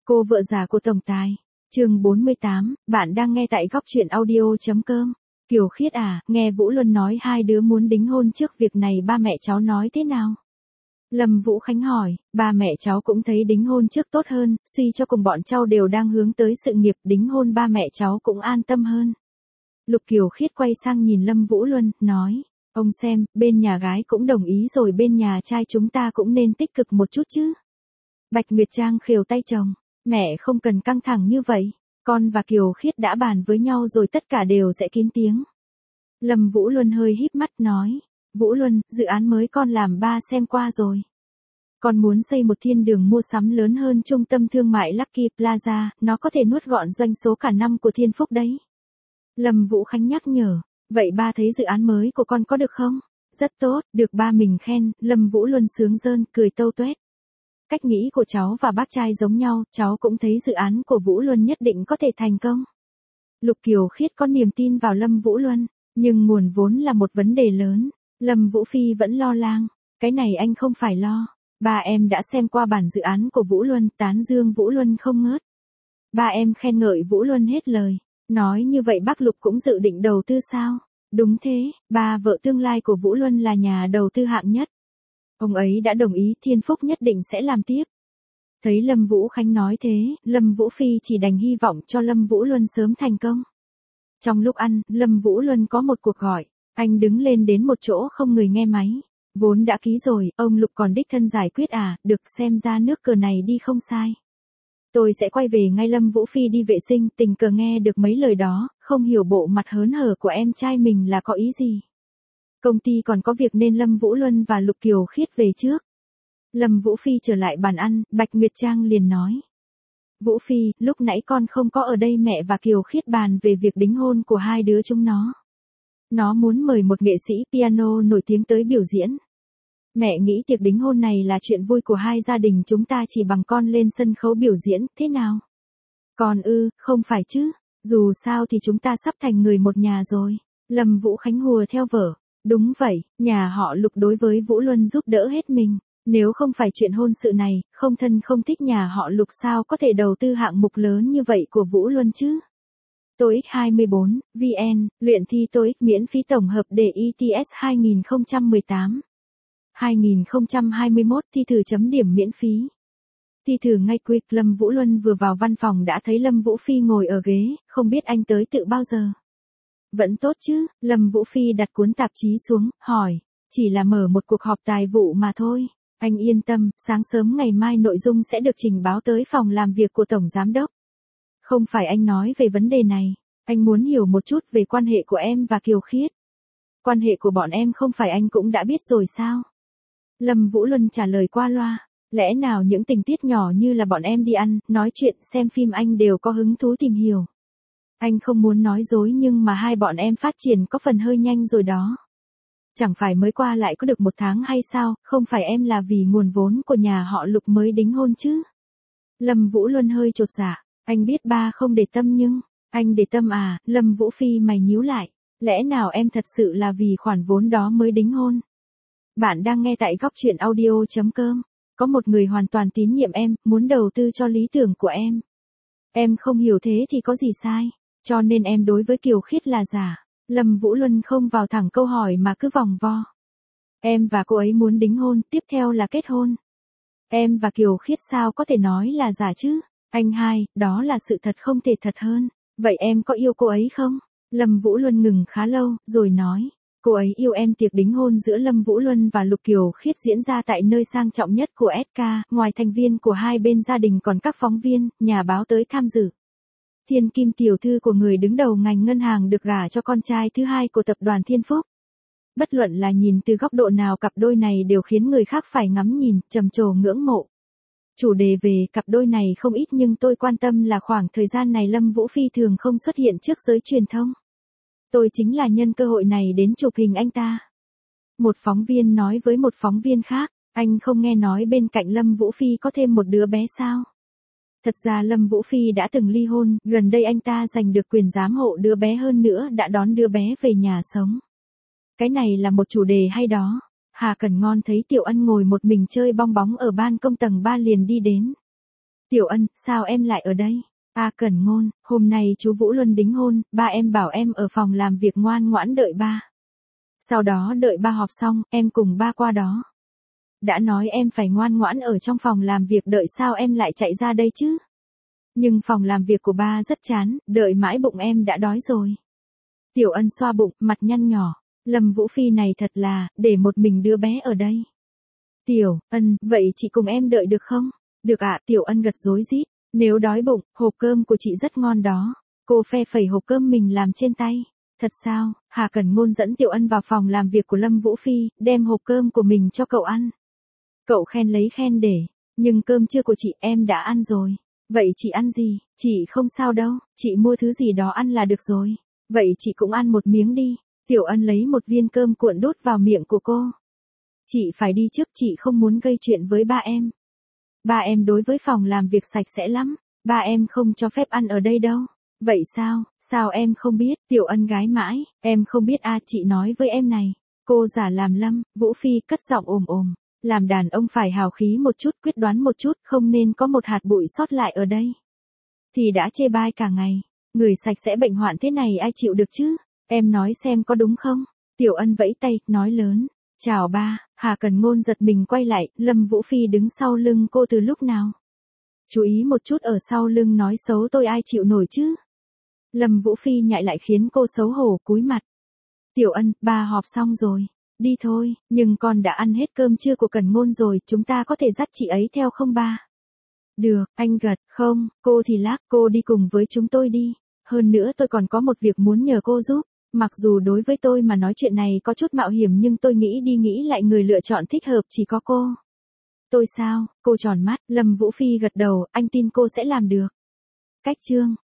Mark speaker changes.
Speaker 1: Cô vợ già của tổng tài. Chương 48, bạn đang nghe tại góc truyện audio.com. Kiều Khiết à, nghe Vũ Luân nói hai đứa muốn đính hôn trước việc này ba mẹ cháu nói thế nào? Lâm Vũ Khánh hỏi, ba mẹ cháu cũng thấy đính hôn trước tốt hơn, suy cho cùng bọn cháu đều đang hướng tới sự nghiệp, đính hôn ba mẹ cháu cũng an tâm hơn. Lục Kiều Khiết quay sang nhìn Lâm Vũ Luân, nói, ông xem, bên nhà gái cũng đồng ý rồi, bên nhà trai chúng ta cũng nên tích cực một chút chứ. Bạch Nguyệt Trang khều tay chồng, mẹ không cần căng thẳng như vậy, con và Kiều Khiết đã bàn với nhau rồi, tất cả đều sẽ kín tiếng. Lâm Vũ Luân hơi híp mắt nói, Vũ Luân, dự án mới con làm ba xem qua rồi. Con muốn xây một thiên đường mua sắm lớn hơn trung tâm thương mại Lucky Plaza, nó có thể nuốt gọn doanh số cả năm của Thiên Phúc đấy. Lâm Vũ Khánh nhắc nhở, vậy ba thấy dự án mới của con có được không? Rất tốt, được ba mình khen. Lâm Vũ Luân sướng rơn, cười tâu tuét. Cách nghĩ của cháu và bác trai giống nhau, cháu cũng thấy dự án của Vũ Luân nhất định có thể thành công. Lục Kiều Khiết có niềm tin vào Lâm Vũ Luân, nhưng nguồn vốn là một vấn đề lớn. Lâm Vũ Phi vẫn lo lắng, cái này anh không phải lo. Ba em đã xem qua bản dự án của Vũ Luân, tán dương Vũ Luân không ngớt. Ba em khen ngợi Vũ Luân hết lời. Nói như vậy bác Lục cũng dự định đầu tư sao? Đúng thế, ba vợ tương lai của Vũ Luân là nhà đầu tư hạng nhất. Ông ấy đã đồng ý Thiên Phúc nhất định sẽ làm tiếp. Thấy Lâm Vũ Khánh nói thế, Lâm Vũ Phi chỉ đành hy vọng cho Lâm Vũ Luân sớm thành công. Trong lúc ăn, Lâm Vũ Luân có một cuộc gọi. Anh đứng lên đến một chỗ không người nghe máy. Vốn đã ký rồi, ông Lục còn đích thân giải quyết à, được, xem ra nước cờ này đi không sai. Tôi sẽ quay về ngay. Lâm Vũ Phi đi vệ sinh, tình cờ nghe được mấy lời đó, không hiểu bộ mặt hớn hở của em trai mình là có ý gì. Công ty còn có việc nên Lâm Vũ Luân và Lục Kiều Khiết về trước. Lâm Vũ Phi trở lại bàn ăn, Bạch Nguyệt Trang liền nói. Vũ Phi, lúc nãy con không có ở đây, mẹ và Kiều Khiết bàn về việc đính hôn của hai đứa chúng nó. Nó muốn mời một nghệ sĩ piano nổi tiếng tới biểu diễn. Mẹ nghĩ tiệc đính hôn này là chuyện vui của hai gia đình chúng ta, chỉ bằng con lên sân khấu biểu diễn, thế nào? Còn không phải chứ, dù sao thì chúng ta sắp thành người một nhà rồi. Lâm Vũ Khánh hùa theo vở. Đúng vậy, nhà họ Lục đối với Vũ Luân giúp đỡ hết mình. Nếu không phải chuyện hôn sự này, không thân không thích nhà họ Lục sao có thể đầu tư hạng mục lớn như vậy của Vũ Luân chứ? TOEIC 24, VN, luyện thi TOEIC miễn phí tổng hợp để ETS 2018. 2021 thi thử chấm điểm miễn phí. Thi thử ngay quick. Lâm Vũ Luân vừa vào văn phòng đã thấy Lâm Vũ Phi ngồi ở ghế, không biết anh tới tự bao giờ. Vẫn tốt chứ, Lâm Vũ Phi đặt cuốn tạp chí xuống, hỏi, chỉ là mở một cuộc họp tài vụ mà thôi. Anh yên tâm, sáng sớm ngày mai nội dung sẽ được trình báo tới phòng làm việc của Tổng Giám Đốc. Không phải anh nói về vấn đề này, anh muốn hiểu một chút về quan hệ của em và Kiều Khiết. Quan hệ của bọn em không phải anh cũng đã biết rồi sao? Lâm Vũ Luân trả lời qua loa, lẽ nào những tình tiết nhỏ như là bọn em đi ăn, nói chuyện, xem phim anh đều có hứng thú tìm hiểu. Anh không muốn nói dối nhưng mà hai bọn em phát triển có phần hơi nhanh rồi đó. Chẳng phải mới qua lại có được 1 tháng hay sao, không phải em là vì nguồn vốn của nhà họ Lục mới đính hôn chứ? Lâm Vũ Luân hơi chột dạ, anh biết ba không để tâm nhưng, anh để tâm à? Lâm Vũ Phi mày nhíu lại, lẽ nào em thật sự là vì khoản vốn đó mới đính hôn? Bạn đang nghe tại góc truyện audio.com. Có một người hoàn toàn tín nhiệm em, muốn đầu tư cho lý tưởng của em. Em không hiểu thế thì có gì sai, cho nên em đối với Kiều Khiết là giả. Lâm Vũ Luân không vào thẳng câu hỏi mà cứ vòng vo. Em và cô ấy muốn đính hôn, tiếp theo là kết hôn. Em và Kiều Khiết sao có thể nói là giả chứ? Anh hai, đó là sự thật không thể thật hơn. Vậy em có yêu cô ấy không? Lâm Vũ Luân ngừng khá lâu, rồi nói. Cô ấy yêu em. Tiệc đính hôn giữa Lâm Vũ Luân và Lục Kiều Khiết diễn ra tại nơi sang trọng nhất của SK, ngoài thành viên của hai bên gia đình còn các phóng viên, nhà báo tới tham dự. Thiên Kim tiểu thư của người đứng đầu ngành ngân hàng được gả cho con trai thứ hai của tập đoàn Thiên Phúc. Bất luận là nhìn từ góc độ nào, cặp đôi này đều khiến người khác phải ngắm nhìn, trầm trồ ngưỡng mộ. Chủ đề về cặp đôi này không ít nhưng tôi quan tâm là khoảng thời gian này Lâm Vũ Phi thường không xuất hiện trước giới truyền thông. Tôi chính là nhân cơ hội này đến chụp hình anh ta. Một phóng viên nói với một phóng viên khác, anh không nghe nói bên cạnh Lâm Vũ Phi có thêm một đứa bé sao? Thật ra Lâm Vũ Phi đã từng ly hôn, gần đây anh ta giành được quyền giám hộ đứa bé, hơn nữa đã đón đứa bé về nhà sống. Cái này là một chủ đề hay đó. Hà Cẩn Ngon thấy Tiểu Ân ngồi một mình chơi bong bóng ở ban công tầng 3 liền đi đến. Tiểu Ân, sao em lại ở đây? Cẩn Ngôn, hôm nay chú Vũ Luân đính hôn, ba em bảo em ở phòng làm việc ngoan ngoãn đợi ba. Sau đó đợi ba họp xong, em cùng ba qua đó. Đã nói em phải ngoan ngoãn ở trong phòng làm việc đợi, sao em lại chạy ra đây chứ? Nhưng phòng làm việc của ba rất chán, đợi mãi bụng em đã đói rồi. Tiểu Ân xoa bụng, mặt nhăn nhỏ. Lâm Vũ Phi này thật là, để một mình đứa bé ở đây. Tiểu Ân, vậy chị cùng em đợi được không? Được ạ, Tiểu Ân gật rối rít. Nếu đói bụng, hộp cơm của chị rất ngon đó. Cô phe phẩy hộp cơm mình làm trên tay. Thật sao? Hà Cẩn Ngôn dẫn Tiểu Ân vào phòng làm việc của Lâm Vũ Phi, đem hộp cơm của mình cho cậu ăn. Cậu khen lấy khen để, nhưng cơm trưa của chị em đã ăn rồi. Vậy chị ăn gì? Chị không sao đâu, chị mua thứ gì đó ăn là được rồi. Vậy chị cũng ăn một miếng đi. Tiểu Ân lấy một viên cơm cuộn đút vào miệng của cô. Chị phải đi trước, chị không muốn gây chuyện với ba em. Ba em đối với phòng làm việc sạch sẽ lắm, ba em không cho phép ăn ở đây đâu. Vậy sao, sao em không biết? Tiểu Ân gái mãi, em không biết chị nói với em này. Cô giả làm Lâm Vũ Phi cất giọng ồm ồm. Làm đàn ông phải hào khí một chút, quyết đoán một chút, không nên có một hạt bụi sót lại ở đây. Thì đã chê bai cả ngày, người sạch sẽ bệnh hoạn thế này ai chịu được chứ? Em nói xem có đúng không? Tiểu Ân vẫy tay, nói lớn. Chào ba. Hà Cẩn Ngôn giật mình quay lại, Lâm Vũ Phi đứng sau lưng cô từ lúc nào? Chú ý một chút, ở sau lưng nói xấu tôi ai chịu nổi chứ? Lâm Vũ Phi nhại lại khiến cô xấu hổ cúi mặt. Tiểu Ân, ba họp xong rồi. Đi thôi, nhưng con đã ăn hết cơm trưa của Cẩn Ngôn rồi, chúng ta có thể dắt chị ấy theo không ba? Được, anh gật. Không, cô thì lác, cô đi cùng với chúng tôi đi. Hơn nữa tôi còn có một việc muốn nhờ cô giúp. Mặc dù đối với tôi mà nói chuyện này có chút mạo hiểm, nhưng tôi nghĩ đi nghĩ lại người lựa chọn thích hợp chỉ có cô. Tôi sao? Cô tròn mắt, Lâm Vũ Phi gật đầu, anh tin cô sẽ làm được. Cách chương